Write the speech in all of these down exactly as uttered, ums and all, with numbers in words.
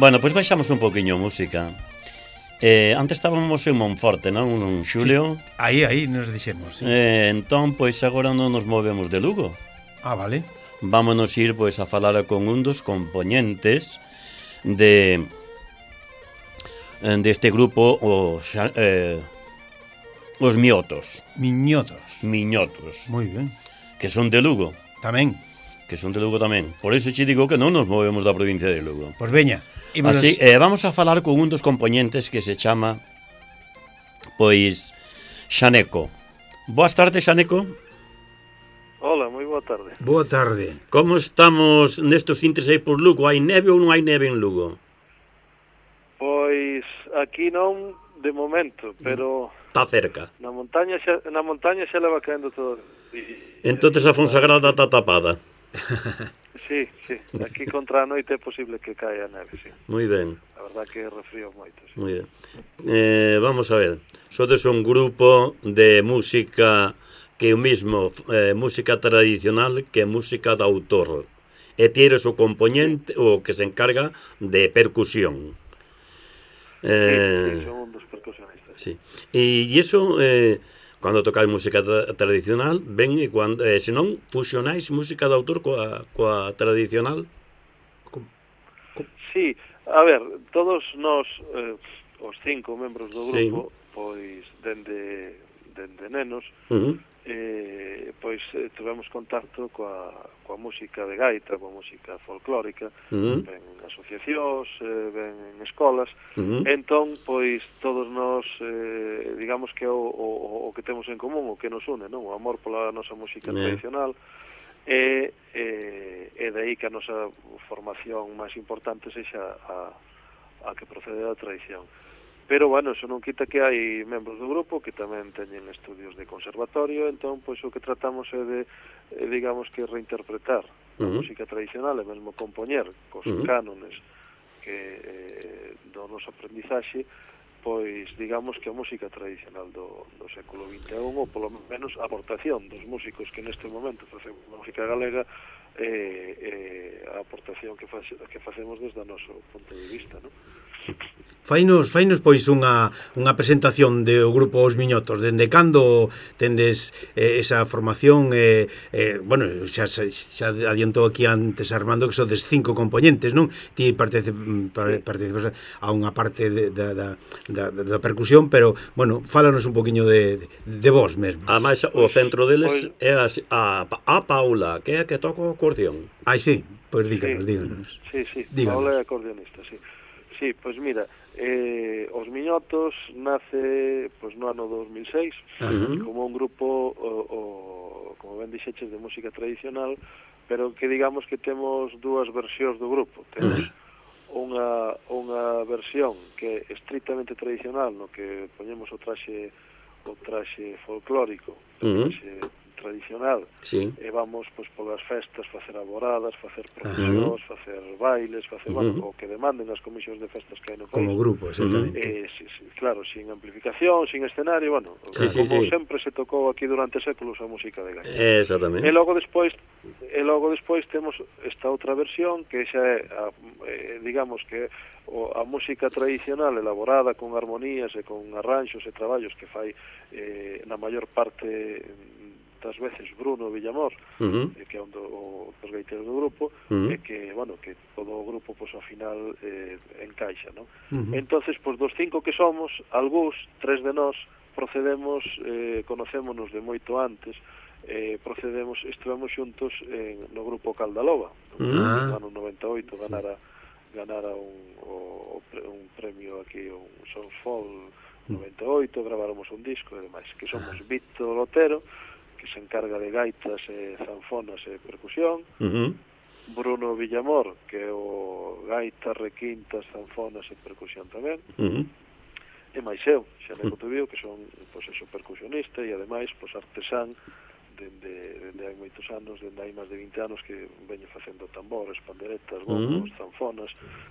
Bueno, pois pues baixamos un poquinho música. Eh, antes estábamos en Monforte, non, un Xulio? Sí, aí, aí nos dixemos, sí. Eh, entón, pois agora non nos movemos de Lugo. Ah, vale. Vámonos ir, pois, a falar con un dos componentes de deste grupo, os, eh, os Miotos. Miñotos. Miñotos. Moi ben. Que son de Lugo. Tamén. Que son de Lugo tamén. Por iso che digo que non nos movemos da provincia de Lugo. Pois veña. Imos... Así, eh, vamos a falar con un dos componentes que se chama, pois, Xaneco. Boas tardes, Xaneco. Hola, moi boa tarde. Boa tarde. Como estamos nestos intres aí por Lugo? Hai neve ou non hai neve en Lugo? Pois aquí non de momento, pero está cerca. Na montaña xa, na montaña xa leva caendo todo. Entonces a Fonsagrada está tapada. Sí, sí, aquí contra a noite é posible que caia neve, sí. Moi ben. A verdad que refrío moito, sí. Moi ben. Eh, vamos a ver. Sodes un grupo de música que o mismo, eh, música tradicional que música de autor. E tires o componente, sí, o que se encarga de percusión. Eh, sí, son un dos percusionistas. Sí. E iso, eh, cando tocáis música tra tradicional, ben, e cando, eh, senón, fusionáis música de autor coa, coa tradicional? Sí, a ver, todos nós, eh, os cinco membros do grupo, sí, pois, dende, dende nenos, uh-huh, eh, pois eh, tivemos contacto coa, coa música de gaita, coa música folclórica, uh-huh, ben asociacións, eh, ben en escolas, uh-huh, entón, pois, todos nós, eh, digamos que o, o, o que temos en común, o que nos une, non? O amor pola nosa música, yeah, tradicional, e, e, e de aí que a nosa formación máis importante sexa a, a que procede da tradición. Pero, bueno, eso non quita que hai membros do grupo que tamén teñen estudios de conservatorio, entón, pois, o que tratamos é de, eh, digamos que reinterpretar a uh-huh, música tradicional e mesmo compoñer cos uh-huh, cánones que eh, do noso aprendizaxe, pois, digamos que a música tradicional do, do século vinte e un, ou polo menos a aportación dos músicos que neste momento facemos música galega, eh, eh, a aportación que, face, que facemos desde o noso punto de vista, non? Fainos, fainos pois unha, unha presentación do grupo Os Miñotos. Dende cando tendes eh, esa formación? Eh, eh, bueno, xa, xa adiantou aquí antes Armando que sodes cinco componentes, non? Ti participas a unha parte de, da, da, da, da percusión, pero, bueno, fálanos un poquinho de, de, de vos mesmo. Ademais, o centro deles é a, a, a Paula, que é a que toca o acordeón. Ai, sí, pois díganos, díganos. Sí, sí, díganos. Paula é acordeonista, sí. Sí, pois mira, eh, Os Miñotos nace pois no ano dos mil seis, uh-huh, como un grupo, o, o, como ben dixeches, de música tradicional, pero que digamos que temos dúas versións do grupo. Temos uh-huh, unha, unha versión que é estritamente tradicional, no que poñemos o traxe o traxe folclórico, o uh-huh, traxe tradicional, sí, e vamos pois polas festas facer alboradas, facer procesións, uh-huh, facer bailes, facer, uh-huh, bueno, o que demanden as comisións de festas que hai no país. Como grupo, exactamente. Eh, sí, sí, claro, sin amplificación, sin escenario, bueno, sí, como sí, sí, sempre se tocou aquí durante séculos a música de gaita. Exactamente. E logo despois, e logo despois temos esta outra versión que xa é, a, eh, digamos que o, a música tradicional elaborada con armonías e con arranxos e traballos que fai eh, na maior parte das veces Bruno Villamor, uh-huh, que é un do, dos gaiteiros do grupo, uh-huh, e que, bueno, que todo o grupo, pois, ao final eh, encaixa, non? Uh-huh. Entonces, pois, dos cinco que somos, algúns, tres de nós, procedemos, eh, conocémonos de moito antes, eh, procedemos, estivemos xuntos en, no grupo Caldaloba, uh-huh, no ano noventa e oito, ganara, ganara un, o, un premio aquí, un Sons Fall noventa e oito, graváramos un disco e demais, que somos Víctor Otero, que se encarga de gaitas e zanfonas e percusión, uh-huh, Bruno Villamor, que é o gaita, requintas, zanfonas e percusión tamén, uh-huh, e máis eu, Xaneco Tubío, que son, pois, eso, percusionista e ademais, pois, artesán dende, dende hai moitos anos, dende hai máis de vinte anos que veño facendo tambores, panderetas, bombos, uh-huh, zanfonas,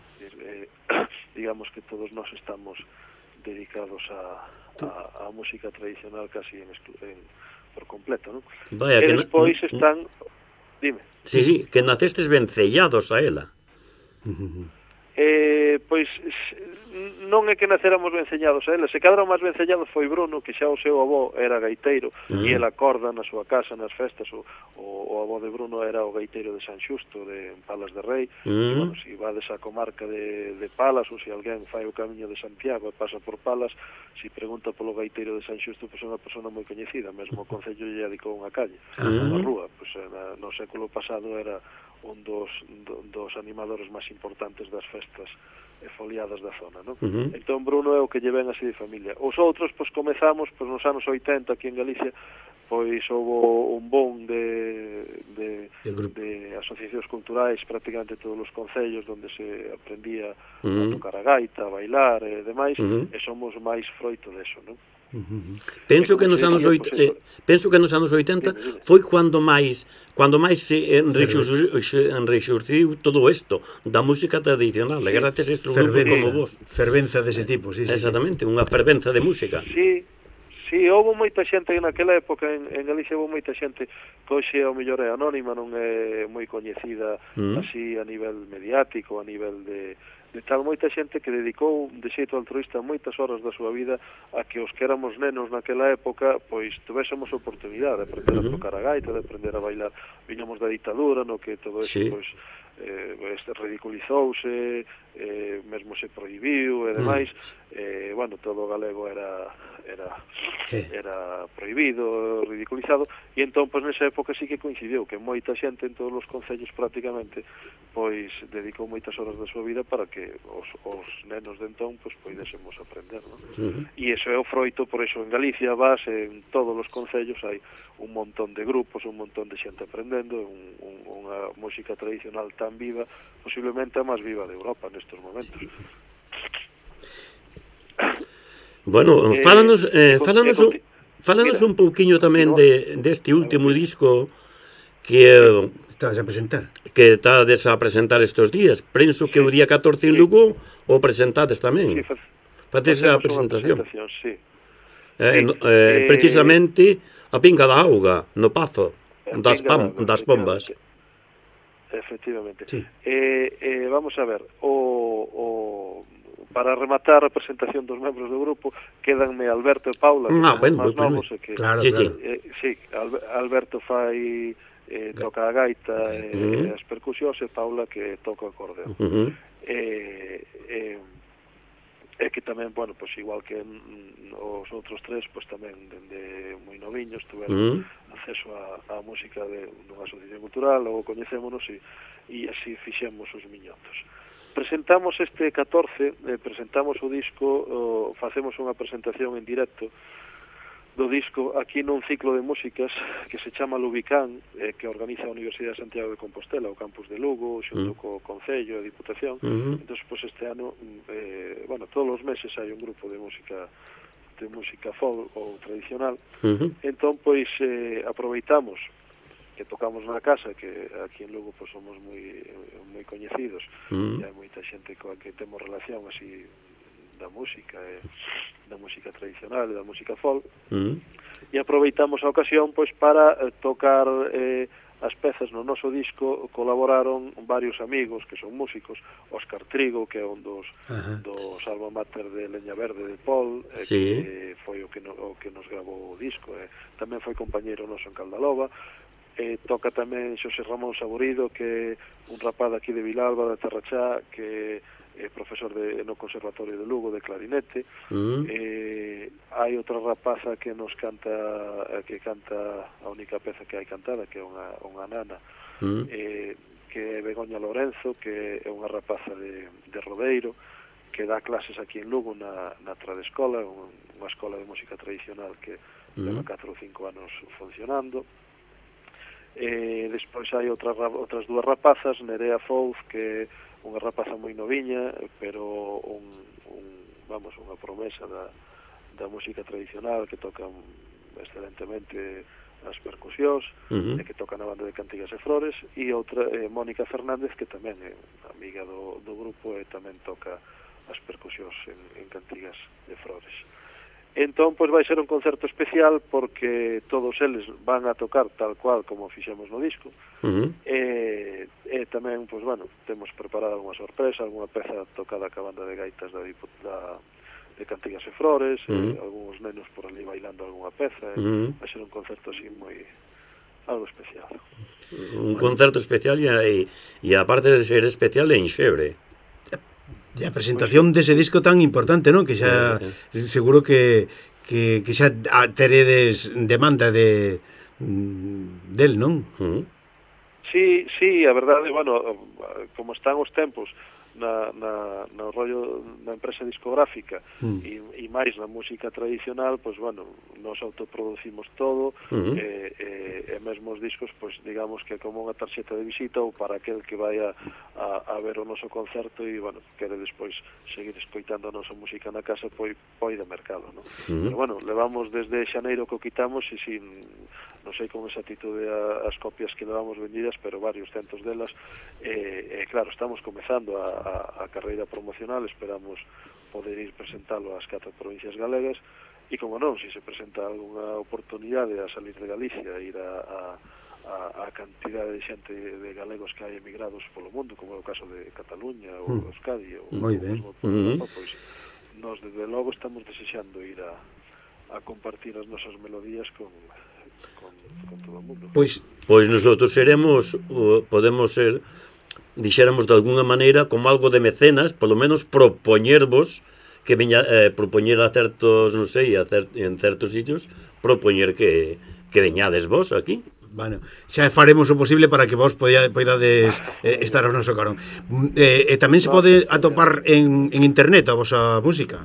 e, eh, digamos que todos nós estamos dedicados a, a, a música tradicional casi en, en por completo, non? Vaya, e que despois na... están... Dime. Sí, sí, que nacestes vencellados a ela. Eh, pois non é que naceramos venceñados a eles, se cadra o máis venceñado foi Bruno, que xa o seu avó era gaiteiro, uh -huh. e ele acorda na súa casa, nas festas, o, o, o avó de Bruno era o gaiteiro de San Xusto, de Palas de Rei, uh -huh. e, bueno, se vades a comarca de, de Palas, ou se alguén fai o camiño de Santiago e pasa por Palas, se pregunta polo gaiteiro de San Xusto, pois é unha persona moi coñecida, mesmo o Concello lle dedicou unha calle, uh -huh. unha rúa, pois era, no século pasado era un dos, do, dos animadores máis importantes das festas foliadas da zona, non? Uh -huh. Entón Bruno é o que lle ven así de familia. Os outros, pois comezamos, pois nos anos oitenta aquí en Galicia, pois houve un boom de, de, de asociacións culturais prácticamente todos os concellos onde se aprendía uh -huh. a tocar a gaita, a bailar e demais, uh -huh. e somos máis froito deso, non? Uh -huh. Penso que nos anos oit... eh, penso que nos anos oitenta dime, dime. foi cando máis cando máis se enrexurciu todo isto da música tradicional, sí. gracias a estes grupos como vos. Fervenza dese tipo, sí, sí. Exactamente, sí. Unha fervenza de música. Sí, sí, houve moita xente naquela época en, en Galicia, houve moita xente que hoxe ao mellor é anónima, non é moi coñecida mm. así a nivel mediático, a nivel de de tal, moita xente que dedicou de xeito altruista moitas horas da súa vida a que os que éramos nenos naquela época pois tuvésemos oportunidade de aprender uh -huh. a tocar a gaita, de aprender a bailar. Viñamos da ditadura, no que todo eso sí. pois eh, este ridiculizouse, eh, mesmo se prohibiu e demais, mm. eh, bueno, todo o galego era era era prohibido, ridiculizado, e entón, pois, nesa época sí que coincidiu que moita xente en todos os concellos prácticamente, pois, dedicou moitas horas da súa vida para que os, os nenos de entón, pois, poidésemos aprender, non? Uh-huh. E iso é o froito, por iso en Galicia vas, en todos os concellos hai un montón de grupos, un montón de xente aprendendo, un, un, unha música tradicional tan viva, posiblemente a máis viva de Europa nestes momentos. Bueno, eh, fálanos, eh, fálanos, un, fálanos un pouquiño tamén de deste último disco que estás a presentar. Que estades a presentar estes días. Penso que o día catorce en Lugo o presentades tamén. Sí, faces a presentación. presentación sí. Eh, sí. Eh, precisamente a Pinga da Auga, no Pazo, das, pam, das Pombas. Efectivamente. Sí. Eh, eh, vamos a ver, o, o para rematar a presentación dos membros do grupo, quedanme Alberto e Paula, que ah, bueno, máis pues, novos, e que, claro, sí, claro. Eh, sí, Alberto fai eh, toca a gaita e uh -huh. as percusións, e Paula que toca o acordeón. Uh -huh. eh, eh, é que tamén, bueno, pois igual que mm, os outros tres, pois tamén dende moi noviños tuveron uh -huh. acceso a, a música de unha asociación cultural, logo coñecémonos e, e así fixemos os miñotos. Presentamos este catorce, eh, presentamos o disco, o, facemos unha presentación en directo do disco aquí nun ciclo de músicas que se chama Lubicán, eh, que organiza a Universidade de Santiago de Compostela, o campus de Lugo, xunto uh -huh. co Concello e Diputación. Uh -huh. Entón, pois, este ano, eh, bueno, todos os meses hai un grupo de música de música folk ou tradicional. Uh -huh. Entón, pois, eh, aproveitamos que tocamos na casa, que aquí en Lugo pois, somos moi moi coñecidos, uh -huh. e hai moita xente coa que temos relación así da música, e da música tradicional e da música folk, uh -huh. e aproveitamos a ocasión pois para eh, tocar eh, as pezas no noso disco. Colaboraron varios amigos que son músicos, Óscar Trigo, que é un dos, uh -huh. dos alma mater de Leña Verde de Pol, eh, sí. que foi o que, no, o que nos grabou o disco, eh. Tamén foi compañeiro noso en Caldaloba. Eh, toca tamén Xosé Ramón Saborido, que é un rapaz aquí de Vilalba, de Terrachá, que é profesor de, no Conservatorio de Lugo de clarinete. Uh-huh. eh, hai outra rapaza que nos canta, que canta a única peza que hai cantada, que é unha, unha nana, uh-huh. eh, que é Begoña Lorenzo, que é unha rapaza de, de Rodeiro, que dá clases aquí en Lugo na, na Tradescola, unha escola de música tradicional que uh-huh. leva catro ou cinco anos funcionando. Eh, despois hai outras, outras dúas rapazas, Nerea Fouz, que é unha rapaza moi noviña, pero un, un, vamos, unha promesa da, da música tradicional, que toca excelentemente as percusións, uh -huh. e que toca na banda de Cantigas e Flores, e outra, eh, Mónica Fernández, que tamén é amiga do, do grupo e tamén toca as percusións en, en Cantigas e Flores. Entón, pois vai ser un concerto especial porque todos eles van a tocar tal cual como fixemos no disco. Uh -huh. e, e e tamén, pois, bueno, temos preparada alguna sorpresa, alguna peza tocada ca banda de gaitas da, da de Cantigas e Flores, uh -huh. eh, algúns nenos por ali bailando algunha peza, uh -huh. vai ser un concerto así moi algo especial. Un bueno. concerto especial e, e aparte de ser especial en Xebre. E a presentación pues, dese disco tan importante, non? Que xa eh, eh. seguro que que, que xa teredes demanda de del, non? Uh -huh. Sí, sí, a verdade, bueno, como están os tempos na, na, no rollo na empresa discográfica mm. e, e máis na música tradicional, pois, bueno, nos autoproducimos todo, uh -huh. e, e, e mesmo os discos, pois, digamos que como unha tarxeta de visita ou para aquel que vai a, a, a ver o noso concerto e, bueno, quere despois seguir escoitando a nosa música na casa, pois, poi de mercado, non? Uh -huh. Pero, bueno, levamos desde xaneiro que o quitamos e sin... non sei con exactitude as copias que levamos vendidas, pero varios centos delas, e, e claro, estamos comezando a, a, a carreira promocional, esperamos poder ir presentalo ás catro provincias galegas, e como non, se se presenta algunha oportunidade a salir de Galicia, a ir a, a, a, a cantidade de xente de galegos que hai emigrados polo mundo, como é o caso de Cataluña ou mm. Euskadi, ou moi ben, mm. pois nos desde logo estamos desexando ir a, a compartir as nosas melodías con Con, con todo o mundo. Pois, pois nosotros seremos, uh, podemos ser, dixéramos de alguna maneira, como algo de mecenas, polo menos propoñervos que veña, eh, propoñer a certos, non sei, a cer, en certos sitios, propoñer que, que veñades vos aquí. Bueno, xa faremos o posible para que vos poida, poidades eh, estar ao noso carón. Eh, e tamén se pode atopar en, en internet a vosa música?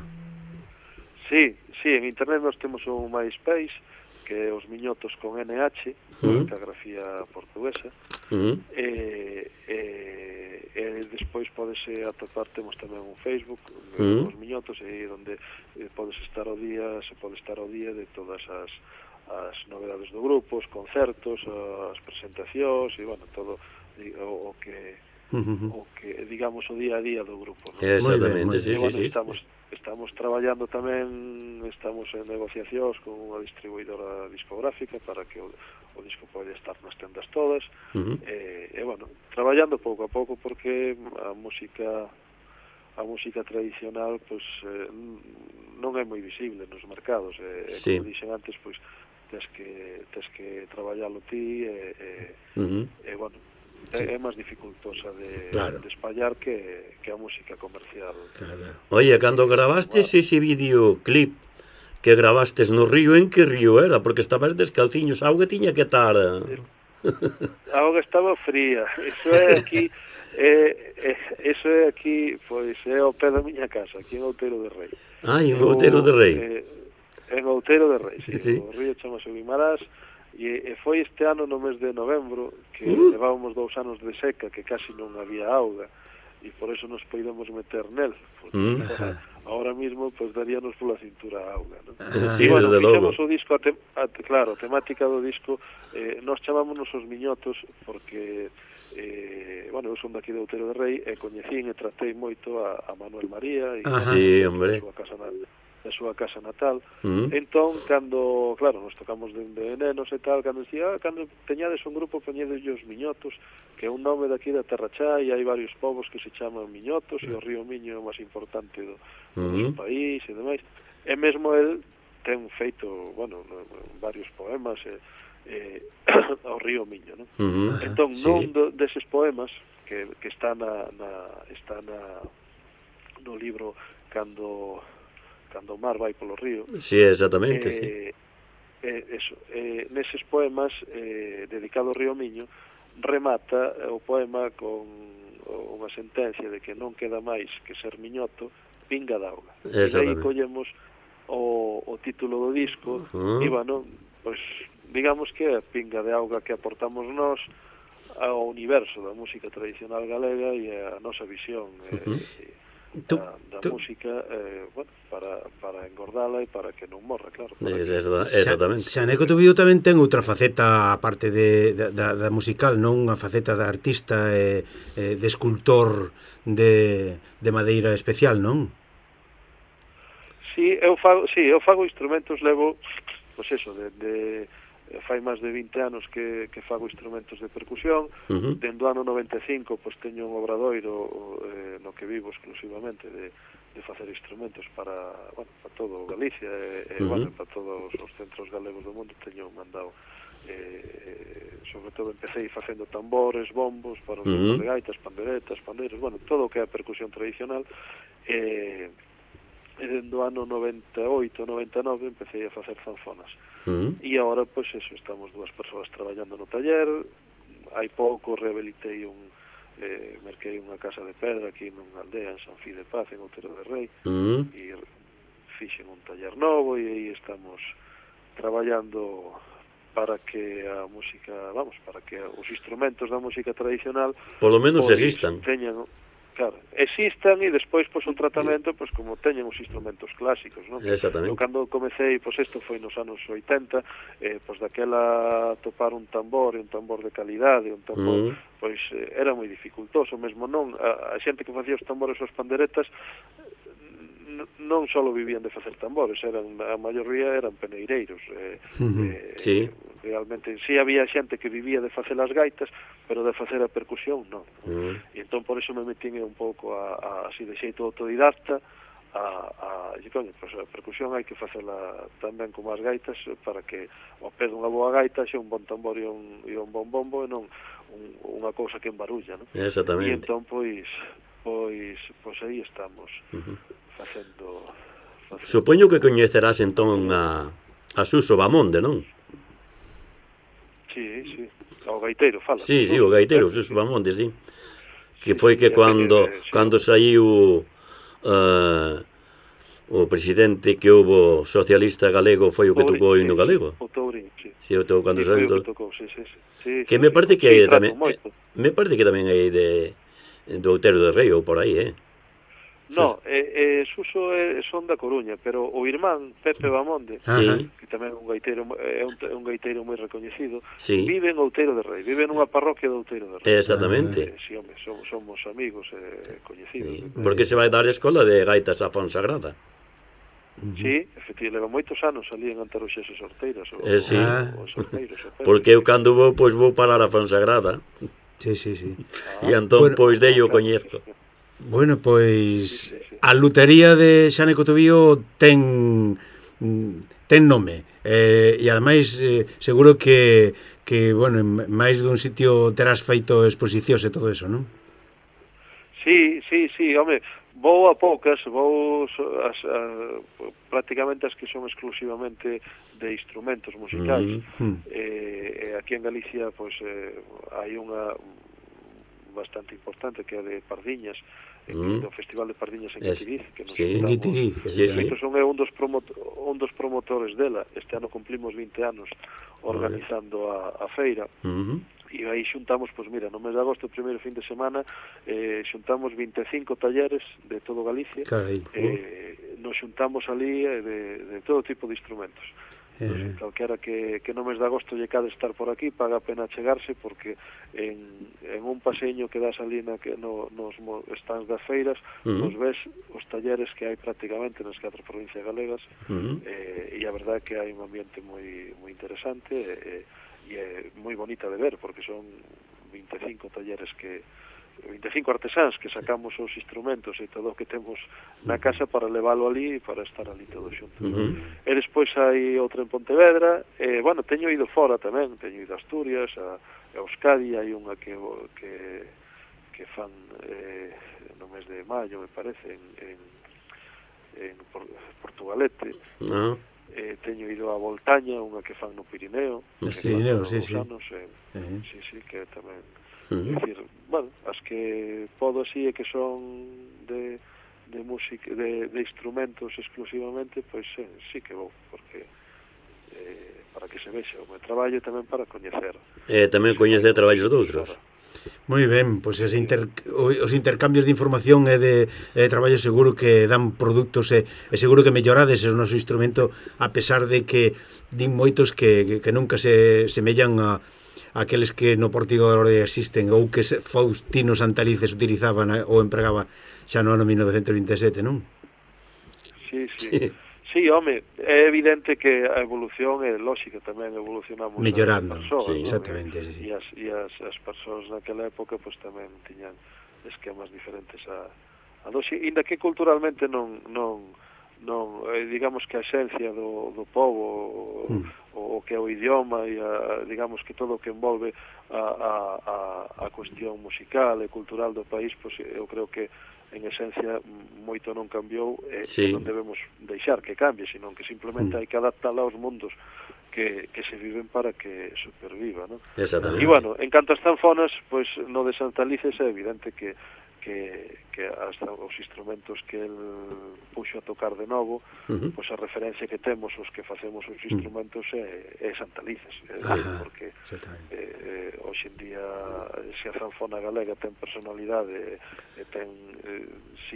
Sí, sí, en internet nós temos un MySpace, que é Os Miñotos con N H, uh -huh. grafía portuguesa, uh -huh. e, e, e despois podese atopar, temos tamén un Facebook, uh -huh. Os Miñotos, e onde podes estar ao día, se pode estar ao día de todas as, as novedades do grupo, os concertos, as presentacións, e, bueno, todo o, o que, uh -huh. o que, digamos, o día a día do grupo, ¿no? Exactamente, sí, e, bueno, sí, sí. Estamos, estamos traballando tamén, estamos en negociacións con unha distribuidora discográfica para que o, o disco pode estar nas tendas todas, uh -huh. e, e, bueno, traballando pouco a pouco, porque a música a música tradicional, pois, eh, non é moi visible nos mercados, e, sí. Como dixen antes, pois, tes que, tes que traballalo ti, e, e, uh -huh. e bueno, sí. é, é máis dificultosa de, claro. de espallar que, que a música comercial. Claro. Oye, cando grabastes bueno. ese videoclip que grabastes no río, en que río era? Porque estabas descalciños, a auga tiña que estar... A auga estaba fría, iso é aquí... Eh, eh, eso é aquí, pois, é ao pé da miña casa, aquí en Outeiro de Rei. Ah, en Outeiro de Rei. Eh, en Outeiro de Rei, sí, sí. O río chamase Guimarás, e, e foi este ano no mes de novembro que uh. levábamos dous anos de seca, que casi non había auga, e por eso nos podíamos meter nel, porque uh. ahora, ahora mismo, pues, daríanos pola cintura a auga, ¿no? Ah, sí, e, bueno, desde logo. O disco, a te, a, claro, a temática do disco, eh, nos chamámonos Os Miñotos, porque... Eh, bueno, eu son daqui de Outeiro de Rei e coñecín e tratei moito a, a Manuel María e sí, hombre. Da súa casa, da súa casa natal. Uh -huh. Entón, cando, claro, nos tocamos de, de nenos e tal, cando dicía, ah, cando teñades un grupo, poñedes Os Miñotos, que é un nome daqui da Terra Chá, e hai varios povos que se chaman Miñotos, e o río Miño é o máis importante do, uh -huh. do seu país e demais. E mesmo el ten feito, bueno, varios poemas e eh, ao río Miño, non? Uh -huh. Entón, non sí. do, deses poemas que, que está na, na está na no libro cando cando o mar vai polo río. Sí, exactamente, eh, sí. Eh, eso, eh, neses poemas eh, dedicado ao río Miño remata o poema con unha sentencia de que non queda máis que ser miñoto, pinga d'auga. E aí collemos o, o título do disco, uh -huh. e, bueno, pois, digamos que é a pinga de auga que aportamos nós ao universo da música tradicional galega e a nosa visión uh -huh. eh, da, da tú, música eh, bueno, para, para engordala e para que non morra, claro. Es, es, exactamente. Xaneco Tubido tamén ten outra faceta aparte de, de, da, da musical, non unha faceta de artista e eh, de escultor de, de madeira especial, non? Sí, eu fago, sí, eu fago instrumentos, levo, pois eso, de, de fai máis de vinte anos que, que fago instrumentos de percusión. Uh-huh. Dende o ano noventa e cinco pois teño un obradoiro eh, no que vivo exclusivamente de, de facer instrumentos para, bueno, para todo Galicia e, uh-huh. bueno, para todos os centros galegos do mundo. Teño mandado eh, sobre todo empecé facendo tambores, bombos para os uh-huh. de gaitas, panderetas, pandeiros, bueno, todo o que é a percusión tradicional. eh, e dende o ano noventa e oito, noventa e nove empecé a facer zanfonas. Uh-huh. E agora, pois eso, estamos dúas persoas traballando no taller. Hai pouco rehabilitei un eh, merquei unha casa de pedra aquí nunha aldea en San Fí de Paz, en Outeiro de Rei. Uh-huh. E fixen un taller novo e aí estamos traballando para que a música, vamos, para que os instrumentos da música tradicional polo menos existan. Teñan, claro, existan e despois pois o tratamento, pois como teñen os instrumentos clásicos, non? Exactamente. Eu cando comecei, pois isto foi nos anos oitenta, eh, pois daquela topar un tambor, un tambor de calidade, un tambor, uh-huh. pois eh, era moi dificultoso, mesmo non a, a xente que facía os tambores e os panderetas non só vivían de facer tambores, eran a maioría eran peneireiros. Eh, uh-huh. eh, sí. Realmente, sí había xente que vivía de facer as gaitas, pero de facer a percusión, non. Uh-huh. E entón, por eso me metín un pouco a, a, así de xeito autodidacta, a, a, e, coño, pues a percusión hai que facela tamén como as gaitas, para que ao pé dunha boa gaita xe un bon tambor e un, e un bon bombo, e non un, unha cousa que embarulla, non. Exactamente. E entón, pois, pois, pois aí estamos. Uh-huh. Facendo, facendo... Supoño que coñecerás entón a, a Suso Bamonde, non? Sí, sí, o gaiteiro, fala. Sí, sí, o gaiteiro, Suso Bamonde, sí. Que sí, foi que cando, que, sí. cando saiu uh, o presidente que houbo socialista galego foi o que tocou o hino galego. O Tourín, sí. Sí, o tocou cando sí, saiu. O que tocou, sí, sí, sí. Que sí, me parece sí, que sí, tamén me parece que tamén hai de do Outeiro de Rei ou por aí, eh. No, eh, eh, Suso eh, son da Coruña, pero o irmán Pepe Bamonde, sí. que tamén é un gaiteiro, é un, un gaiteiro moi recoñecido, sí. vive en Outeiro de Rei, vive nunha parroquia de Outeiro de Rei. Exactamente. Eh, sí, home, somos, somos amigos eh, coñecidos. Sí. Porque se vai dar a escola de gaitas a Fonsagrada. Uh-huh. Sí, efectivamente, leva moitos anos ali en Antaruxes e Sorteiras. O, eh, sí. o, o sorteiros, o porque eu cando vou, pois vou parar a Fonsagrada. Sí, sí, sí. E ah, entón, bueno, pois dei o coñezo. Bueno, pois a lutería de Xane Cotobío ten ten nome eh, e ademais eh, seguro que, que bueno, en máis dun sitio terás feito exposicións e todo eso, non? Sí, sí, sí, home, vou a poucas, vou as, a, prácticamente as que son exclusivamente de instrumentos musicais. Mm-hmm. eh, aquí en Galicia pois eh, hai unha bastante importante que é de Pardiñas, mm. do Festival de Pardiñas en Guitiriz, que nos sí, estamos, Guitiriz, sí, sí. son un dos, promotor, un dos promotores dela. Este ano cumplimos vinte anos organizando a, a feira. Mm-hmm. E aí xuntamos, pois mira, no mes de agosto, o primeiro fin de semana, eh, xuntamos vinte e cinco talleres de todo Galicia. Carai, eh, nos xuntamos ali eh, de, de todo tipo de instrumentos. Eh. Pues, calquera que, que no mes de agosto lle cade estar por aquí, paga a pena chegarse, porque en, en un paseño que das ali na, que no, nos stands das feiras, uh-huh. nos ves os talleres que hai prácticamente nas catro provincias galegas, uh-huh. eh, e a verdade que hai un ambiente moi moi interesante e, e é moi bonita de ver, porque son vinte e cinco talleres que vinte e cinco artesáns que sacamos os instrumentos e todo o que temos na casa para leválo ali e para estar ali todos xuntos. Uh-huh. E despois hai outra en Pontevedra, e, bueno, teño ido fora tamén, teño ido a Asturias, a, a Euskadi, hai unha que que, que fan eh, no mes de maio, me parece, en, en, en Portugalete. Uh-huh. Eh, teño ido a Voltaña, unha que fan no Pirineo, no Pirineo, sí, sí. Anos, eh, uh-huh. sí, sí, que tamén Uh-huh. É dicir, bueno, as que podo así é que son de, de música, de, de instrumentos exclusivamente, pois sí, sí que vou, porque eh, para que se vexa o meu traballo tamén para coñecer. E eh, tamén coñecer traballos de outros. Moi ben, pois os, inter, os intercambios de información e de, de traballo seguro que dan produtos e, e seguro que mellorades o noso instrumento, a pesar de que din moitos que, que, que nunca se semellan a aqueles que no Pórtico da Lorde existen ou que Faustino Santalices utilizaban ou empregaba xa no ano mil novecentos vinte e sete, non? Sí, sí. Sí, Sí, home, é evidente que a evolución é lógica, tamén evolucionamos mellorando, persoas, sí, ¿no? exactamente, sí, sí. E as, e as, as persoas naquela época pues, tamén tiñan esquemas diferentes a, a doxe, inda que culturalmente non, non, non eh, digamos que a esencia do, do povo mm. o, o que é o idioma e a, digamos que todo o que envolve a, a, a, a cuestión musical e cultural do país, pues, eu creo que en esencia moito non cambiou e sí. non debemos deixar que cambie, senón que simplemente mm. hai que adaptala aos mundos que, que se viven para que superviva, ¿no? Exactamente. E bueno, en canto ás zanfonas, pois pues, no de Santa Lices é evidente que que, que hasta os instrumentos que el puxo a tocar de novo, uh-huh. pois a referencia que temos os que facemos os instrumentos é, é Santa Lices, é decir, porque eh, hoxe en día se a zanfona galega ten personalidade e ten eh,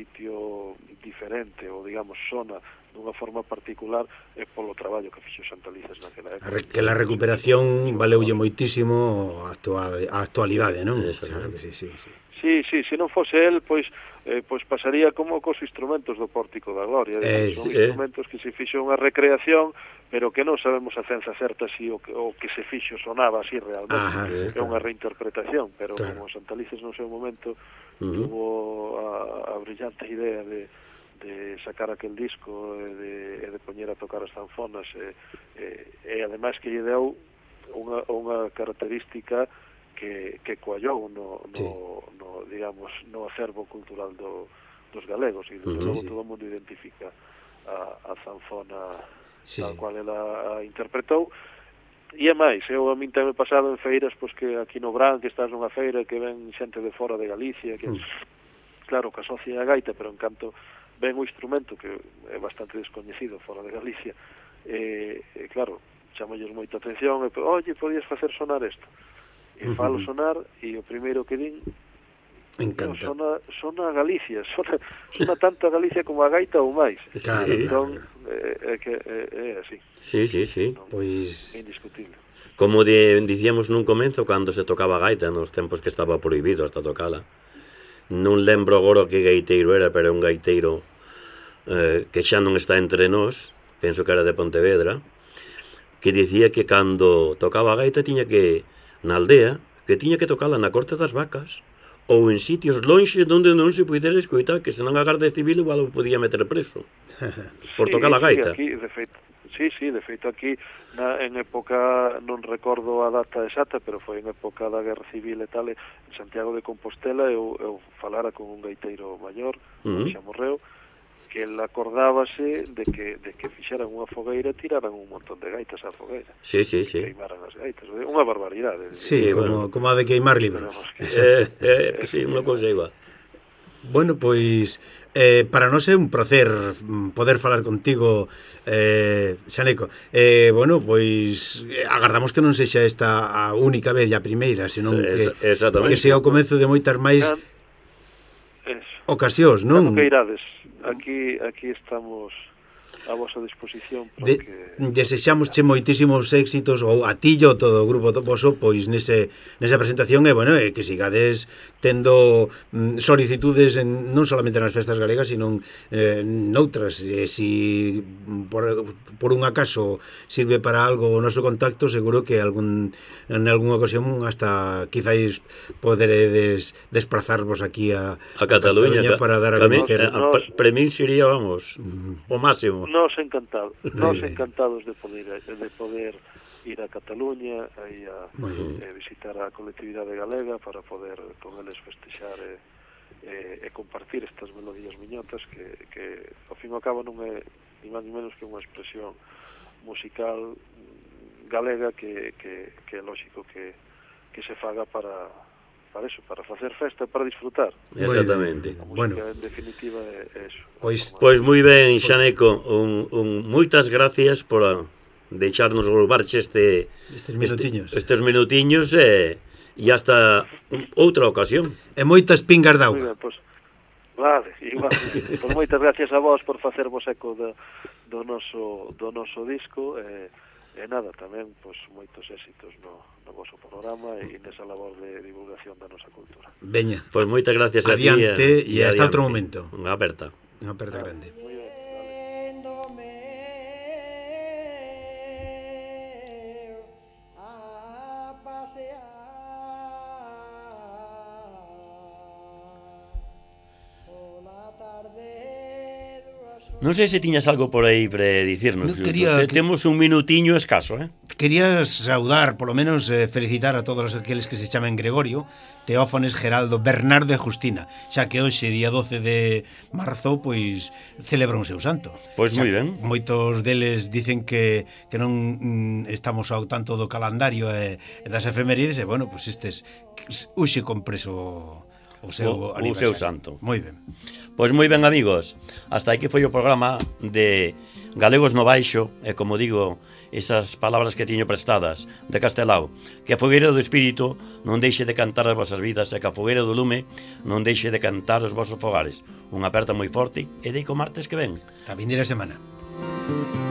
sitio diferente ou digamos sona dunha forma particular é polo traballo que fixo Santa Lices naquela época. Que a recuperación valeulle moitísimo a, actual, a actualidade, non? Claro que sí, sí, sí. Sí, sí, se non fose el, pois eh, pois pasaría como cos instrumentos do Pórtico da Gloria, eh, son eh. instrumentos que se fixo unha recreación, pero que non sabemos a cenza certa si o que, o que se fixo sonaba así realmente. Ajá, é unha reinterpretación, pero claro. Como Santa Lices no seu momento uh-huh. tuvo a, a brillante idea de de sacar aquel disco e de, de poñer a tocar as zanfonas e, e, e ademais que lle deu unha, unha característica que, que coallou no, no, sí. no, digamos, no acervo cultural do, dos galegos e desde logo sí, sí. todo o mundo identifica a, a zanfona sí, tal cual ela a interpretou. E é máis, eu a min teme pasado en feiras pois que aquí no Gran, que estás nunha feira que ven xente de fora de Galicia que mm. claro, que asocia a gaita, pero en canto ven o instrumento que é bastante descoñecido fora de Galicia e, e claro, chamalles moita atención e, oye, podías facer sonar isto e uh-huh. falo sonar e o primeiro que din encanta. Sona, sona a Galicia, sona, sona tanto a Galicia como a gaita ou máis. Claro, entón, claro. É, é que é, é así. Sí, sí, sí. Non, pois... é indiscutible. Como de, dicíamos nun comenzo, cando se tocaba a gaita, nos tempos que estaba prohibido hasta tocala, non lembro agora que gaiteiro era, pero un gaiteiro eh, que xa non está entre nós, penso que era de Pontevedra, que dicía que cando tocaba a gaita tiña que, na aldea, que tiña que tocala na Corte das Vacas ou en sitios lonxe onde non se puidera escoitar, que senón a Garda Civil igual o podía meter preso por sí, tocar a gaita. Sí, aquí, de feito, sí, sí, de feito aquí na, en época, non recordo a data exacta, pero foi en época da Guerra Civil e tal, en Santiago de Compostela eu, eu falara con un gaiteiro maior, uh-huh. que xa morreu, que el acordábase de que, de que fixeran unha fogueira e tiraran un montón de gaitas á fogueira. Sí, sí, sí. Queimaran as gaitas. Unha barbaridade. Sí, sí, como, bueno. como a de queimar libros. Eh, eh, sí, unha cousa igual. Bueno, pois, eh, para nós é un placer poder falar contigo, eh, Xaneco. Eh, bueno, pois, agardamos que non sexa esta a única vez e a primeira, senón que, que sea o comezo de moitas máis ocasións, non? Cando que irades. Aquí aquí estamos a vosa disposición porque... De, desexamosche moitísimos éxitos ou a ti e todo o grupo voso pois nese, nesa presentación e bueno, e que sigades tendo mm, solicitudes en, non solamente nas festas galegas sino eh, noutras e si por, por un acaso sirve para algo o noso contacto seguro que algún, en algunha ocasión hasta quizáis poderedes desplazarvos aquí a, a Cataluña, a Cataluña para dar a conocer. Para mí sería, vamos, mm. o máximo. Nos encantados, nos encantados de poder de poder ir a Cataluña e a eh, visitar a colectividade galega para poder con eles festexar e, e, e compartir estas melodías miñotas que, que ao fin e ao cabo non é ni máis ni menos que unha expresión musical galega que, que, que é lógico que, que se faga para para eso, para facer festa, para disfrutar. Exactamente. A música, bueno, en definitiva, é, é eso. Pois, pois moi ben, Xaneco, un, un, moitas gracias por a, deixarnos roubarche este, estes minutiños. Este, estes minutiños e, e hasta un, outra ocasión. E moitas pingas de auga. Pois, vale, igual. Pois moitas gracias a vos por facervos eco do, do, noso, do noso disco e, e nada, tamén pois, moitos éxitos no, no vosso programa e nesa labor de divulgación da nosa cultura. Veña. Pois moitas gracias a ti. Adiante e hasta outro momento. Unha aperta. Unha aperta grande. Moi ben, vale. Non sei se tiñas algo por aí para dicirnos. No, quería Te, que... Temos un minutiño escaso, eh? Quería saudar, polo menos eh, felicitar a todos aqueles que se chamen Gregorio, Teófanes, Geraldo, Bernardo e Justina, xa que hoxe, día doce de marzo, pois celebra un seu santo. Pois moi ben. Moitos deles dicen que, que non mm, estamos ao tanto do calendario e, e das efemérides, e bueno, pois estes hoxe compreso o seu o, aniversario. O seu santo. Moi ben. Pois moi ben, amigos, hasta aquí foi o programa de Galegos no Baixo, e como digo, esas palabras que tiño prestadas de Castelao, que a fogueira do espírito non deixe de cantar as vosas vidas, e que a fogueira do lume non deixe de cantar os vosos fogares. Unha aperta moi forte, e deico martes que ven. Ta vindeira semana.